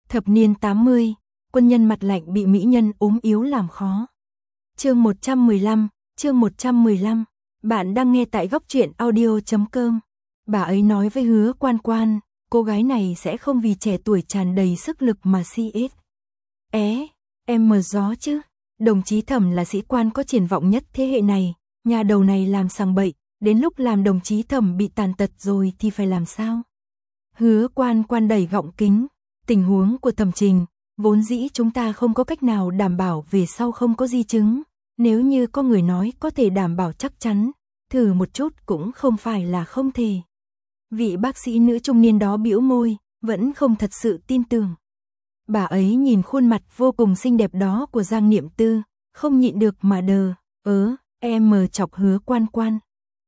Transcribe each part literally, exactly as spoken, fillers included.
Thập niên tám mươi, quân nhân mặt lạnh bị mỹ nhân ốm yếu làm khó. Chương một trăm mười lăm, chương một trăm mười lăm. Bạn đang nghe tại góc truyện audio chấm com. Bà ấy nói với Hứa Quan Quan, cô gái này sẽ không vì trẻ tuổi tràn đầy sức lực mà si ết. É, em mờ gió chứ. Đồng chí Thẩm là sĩ quan có triển vọng nhất thế hệ này, nhà đầu này làm sằng bậy, đến lúc làm đồng chí Thẩm bị tàn tật rồi thì phải làm sao? Hứa Quan Quan đẩy gọng kính, tình huống của Thẩm Trình, vốn dĩ chúng ta không có cách nào đảm bảo về sau không có di chứng, nếu như có người nói có thể đảm bảo chắc chắn, thử một chút cũng không phải là không thể. Vị bác sĩ nữ trung niên đó bĩu môi, vẫn không thật sự tin tưởng. Bà ấy nhìn khuôn mặt vô cùng xinh đẹp đó của Giang Niệm Tư, không nhịn được mà đờ, ớ, em mờ chọc Hứa Quan Quan.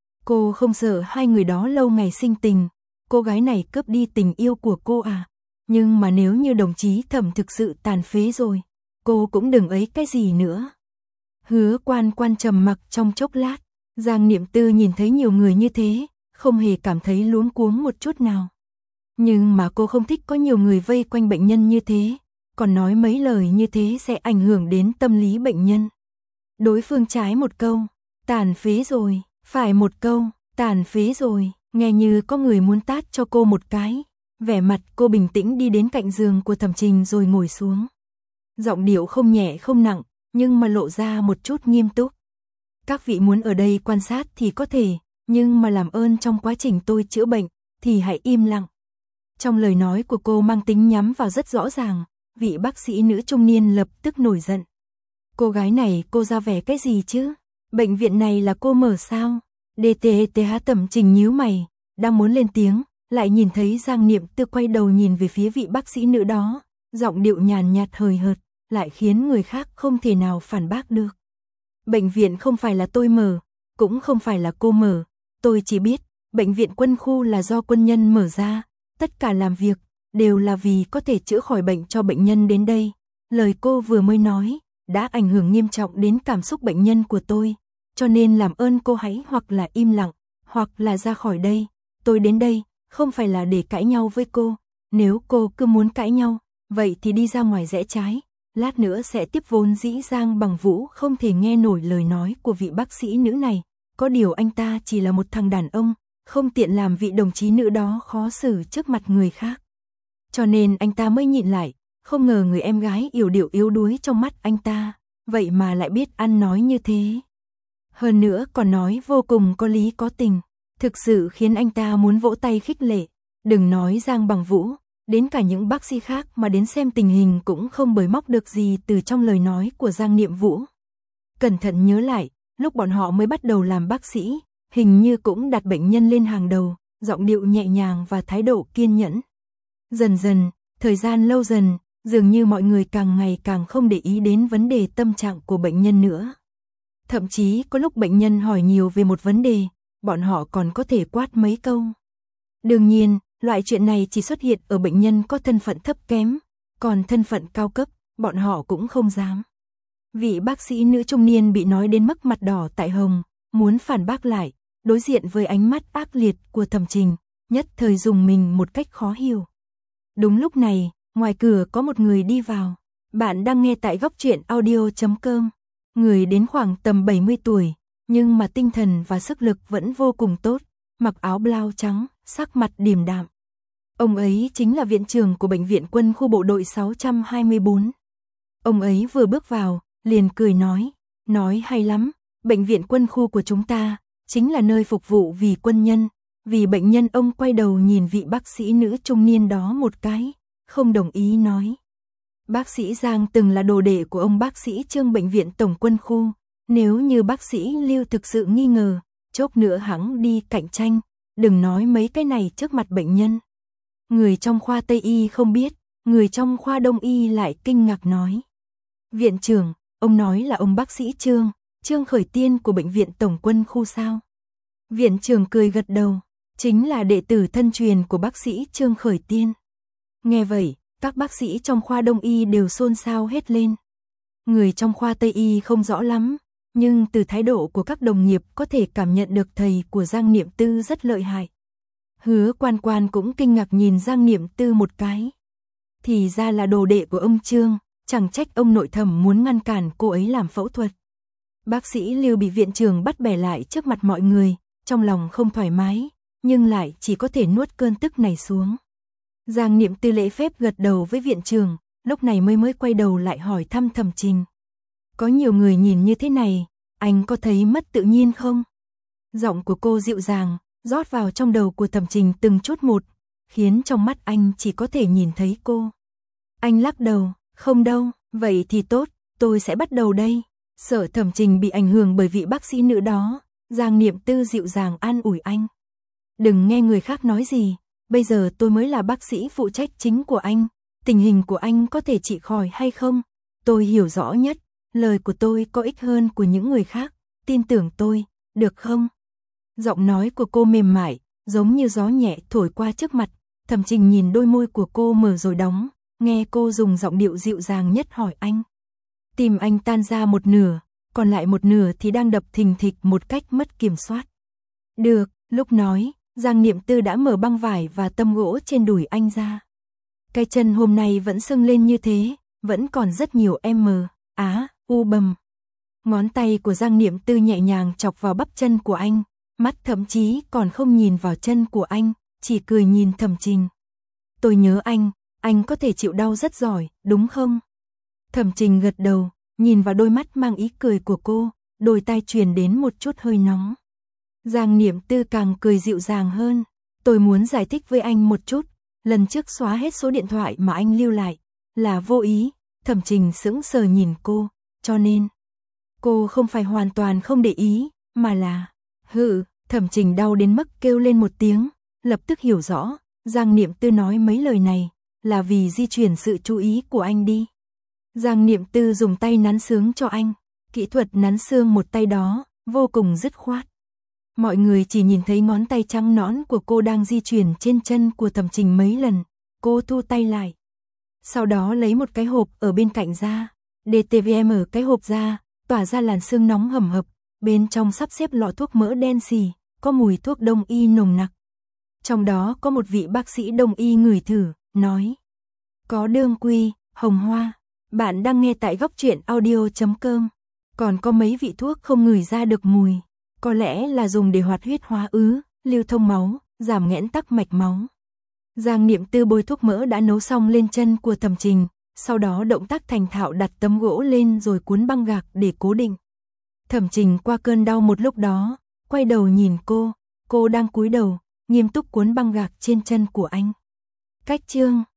Cô không sợ hai người đó lâu ngày sinh tình, cô gái này cướp đi tình yêu của cô à? Nhưng mà nếu như đồng chí Thẩm thực sự tàn phế rồi, cô cũng đừng ấy cái gì nữa. Hứa Quan Quan trầm mặc trong chốc lát, Giang Niệm Tư nhìn thấy nhiều người như thế, không hề cảm thấy luống cuống một chút nào. Nhưng mà cô không thích có nhiều người vây quanh bệnh nhân như thế, còn nói mấy lời như thế sẽ ảnh hưởng đến tâm lý bệnh nhân. Đối phương trái một câu, tàn phế rồi, phải một câu, tàn phế rồi, nghe như có người muốn tát cho cô một cái. Vẻ mặt cô bình tĩnh đi đến cạnh giường của Thẩm Trình rồi ngồi xuống. Giọng điệu không nhẹ không nặng, nhưng mà lộ ra một chút nghiêm túc. Các vị muốn ở đây quan sát thì có thể, nhưng mà làm ơn trong quá trình tôi chữa bệnh, thì hãy im lặng. Trong lời nói của cô mang tính nhắm vào rất rõ ràng, vị bác sĩ nữ trung niên lập tức nổi giận. Cô gái này cô ra vẻ cái gì chứ? Bệnh viện này là cô mở sao? đê tê tê há Thẩm Trình nhíu mày, đang muốn lên tiếng, lại nhìn thấy Giang Niệm Tư quay đầu nhìn về phía vị bác sĩ nữ đó, giọng điệu nhàn nhạt hời hợt, lại khiến người khác không thể nào phản bác được. Bệnh viện không phải là tôi mở, cũng không phải là cô mở, tôi chỉ biết, bệnh viện quân khu là do quân nhân mở ra, tất cả làm việc, đều là vì có thể chữa khỏi bệnh cho bệnh nhân đến đây. Lời cô vừa mới nói, đã ảnh hưởng nghiêm trọng đến cảm xúc bệnh nhân của tôi, cho nên làm ơn cô hãy hoặc là im lặng, hoặc là ra khỏi đây. Tôi đến đây, không phải là để cãi nhau với cô, nếu cô cứ muốn cãi nhau, vậy thì đi ra ngoài rẽ trái, lát nữa sẽ tiếp. Vốn dĩ Giang Bằng Vũ không thể nghe nổi lời nói của vị bác sĩ nữ này, có điều anh ta chỉ là một thằng đàn ông, không tiện làm vị đồng chí nữ đó khó xử trước mặt người khác. Cho nên anh ta mới nhịn lại, không ngờ người em gái yểu điệu yếu đuối trong mắt anh ta, vậy mà lại biết ăn nói như thế. Hơn nữa còn nói vô cùng có lý có tình, thực sự khiến anh ta muốn vỗ tay khích lệ. Đừng nói Giang Bằng Vũ, đến cả những bác sĩ khác mà đến xem tình hình cũng không bới móc được gì từ trong lời nói của Giang Niệm Vũ. Cẩn thận nhớ lại, lúc bọn họ mới bắt đầu làm bác sĩ, hình như cũng đặt bệnh nhân lên hàng đầu, giọng điệu nhẹ nhàng và thái độ kiên nhẫn. Dần dần, thời gian lâu dần, dường như mọi người càng ngày càng không để ý đến vấn đề tâm trạng của bệnh nhân nữa. Thậm chí có lúc bệnh nhân hỏi nhiều về một vấn đề, bọn họ còn có thể quát mấy câu. Đương nhiên, loại chuyện này chỉ xuất hiện ở bệnh nhân có thân phận thấp kém, còn thân phận cao cấp, bọn họ cũng không dám. Vị bác sĩ nữ trung niên bị nói đến mức mặt đỏ tại hồng, muốn phản bác lại, đối diện với ánh mắt ác liệt của Thẩm Trình, nhất thời dùng mình một cách khó hiểu. Đúng lúc này, ngoài cửa có một người đi vào. Bạn đang nghe tại góc truyện audio chấm com. Người đến khoảng tầm bảy mươi tuổi, nhưng mà tinh thần và sức lực vẫn vô cùng tốt, mặc áo blau trắng, sắc mặt điềm đạm. Ông ấy chính là viện trưởng của bệnh viện quân khu bộ đội sáu trăm hai mươi bốn. Ông ấy vừa bước vào, liền cười nói, nói hay lắm, bệnh viện quân khu của chúng ta chính là nơi phục vụ vì quân nhân, vì bệnh nhân. Ông quay đầu nhìn vị bác sĩ nữ trung niên đó một cái, không đồng ý nói. Bác sĩ Giang từng là đồ đệ của ông bác sĩ Trương bệnh viện tổng quân khu, nếu như bác sĩ Lưu thực sự nghi ngờ, chốc nữa hắn đi cạnh tranh, đừng nói mấy cái này trước mặt bệnh nhân. Người trong khoa Tây Y không biết, người trong khoa Đông Y lại kinh ngạc nói. Viện trưởng, ông nói là ông bác sĩ Trương, Trương Khởi Tiên của bệnh viện tổng quân khu sao? Viện trưởng cười gật đầu, chính là đệ tử thân truyền của bác sĩ Trương Khởi Tiên. Nghe vậy, các bác sĩ trong khoa Đông Y đều xôn xao hết lên. Người trong khoa Tây Y không rõ lắm, nhưng từ thái độ của các đồng nghiệp có thể cảm nhận được thầy của Giang Niệm Tư rất lợi hại. Hứa Quan Quan cũng kinh ngạc nhìn Giang Niệm Tư một cái. thì ra là đồ đệ của ông Trương, chẳng trách ông nội thẩm muốn ngăn cản cô ấy làm phẫu thuật. Bác sĩ Lưu bị viện trưởng bắt bẻ lại trước mặt mọi người, trong lòng không thoải mái, nhưng lại chỉ có thể nuốt cơn tức này xuống. Giang Niệm Tư lễ phép gật đầu với viện trưởng, lúc này mới mới quay đầu lại hỏi thăm Thẩm Trình. Có nhiều người nhìn như thế này, anh có thấy mất tự nhiên không? Giọng của cô dịu dàng, rót vào trong đầu của Thẩm Trình từng chút một, khiến trong mắt anh chỉ có thể nhìn thấy cô. Anh lắc đầu, không đâu, vậy thì tốt, tôi sẽ bắt đầu đây. Sợ Thẩm Trình bị ảnh hưởng bởi vị bác sĩ nữ đó, Giang Niệm Tư dịu dàng an ủi anh. Đừng nghe người khác nói gì, bây giờ tôi mới là bác sĩ phụ trách chính của anh, tình hình của anh có thể trị khỏi hay không, tôi hiểu rõ nhất, lời của tôi có ích hơn của những người khác, tin tưởng tôi, được không? Giọng nói của cô mềm mại, giống như gió nhẹ thổi qua trước mặt, Thẩm Trình nhìn đôi môi của cô mở rồi đóng, nghe cô dùng giọng điệu dịu dàng nhất hỏi anh. Tim anh tan ra một nửa, còn lại một nửa thì đang đập thình thịch một cách mất kiểm soát. Được, lúc nói, Giang Niệm Tư đã mở băng vải và tấm gỗ trên đùi anh ra. Cái chân hôm nay vẫn sưng lên như thế, vẫn còn rất nhiều em mờ, á, u bầm. Ngón tay của Giang Niệm Tư nhẹ nhàng chọc vào bắp chân của anh, mắt thậm chí còn không nhìn vào chân của anh, chỉ cười nhìn Thẩm Trình. Tôi nhớ anh, anh có thể chịu đau rất giỏi, đúng không? Thẩm Trình gật đầu, nhìn vào đôi mắt mang ý cười của cô, đôi tai truyền đến một chút hơi nóng. Giang Niệm Tư càng cười dịu dàng hơn, tôi muốn giải thích với anh một chút, lần trước xóa hết số điện thoại mà anh lưu lại, là vô ý. Thẩm Trình sững sờ nhìn cô, cho nên, cô không phải hoàn toàn không để ý, mà là, hừ, Thẩm Trình đau đến mức kêu lên một tiếng, lập tức hiểu rõ, Giang Niệm Tư nói mấy lời này, là vì di chuyển sự chú ý của anh đi. Giang Niệm Tư dùng tay nắn xương cho anh, kỹ thuật nắn xương một tay đó, vô cùng dứt khoát. Mọi người chỉ nhìn thấy ngón tay trắng nõn của cô đang di chuyển trên chân của Thẩm Trình mấy lần, cô thu tay lại. Sau đó lấy một cái hộp ở bên cạnh ra, đê tê vê em ở cái hộp ra, tỏa ra làn sương nóng hầm hập, bên trong sắp xếp lọ thuốc mỡ đen xì, có mùi thuốc đông y nồng nặc. Trong đó có một vị bác sĩ đông y ngửi thử, nói: "Có đương quy, hồng hoa." Bạn đang nghe tại góc truyện audio chấm com. Còn có mấy vị thuốc không ngửi ra được mùi, có lẽ là dùng để hoạt huyết hóa ứ, lưu thông máu, giảm nghẽn tắc mạch máu. Giang Niệm Tư bôi thuốc mỡ đã nấu xong lên chân của Thẩm Trình, sau đó động tác thành thạo đặt tấm gỗ lên rồi cuốn băng gạc để cố định. Thẩm Trình qua cơn đau một lúc đó, quay đầu nhìn cô, cô đang cúi đầu, nghiêm túc cuốn băng gạc trên chân của anh. Cách chương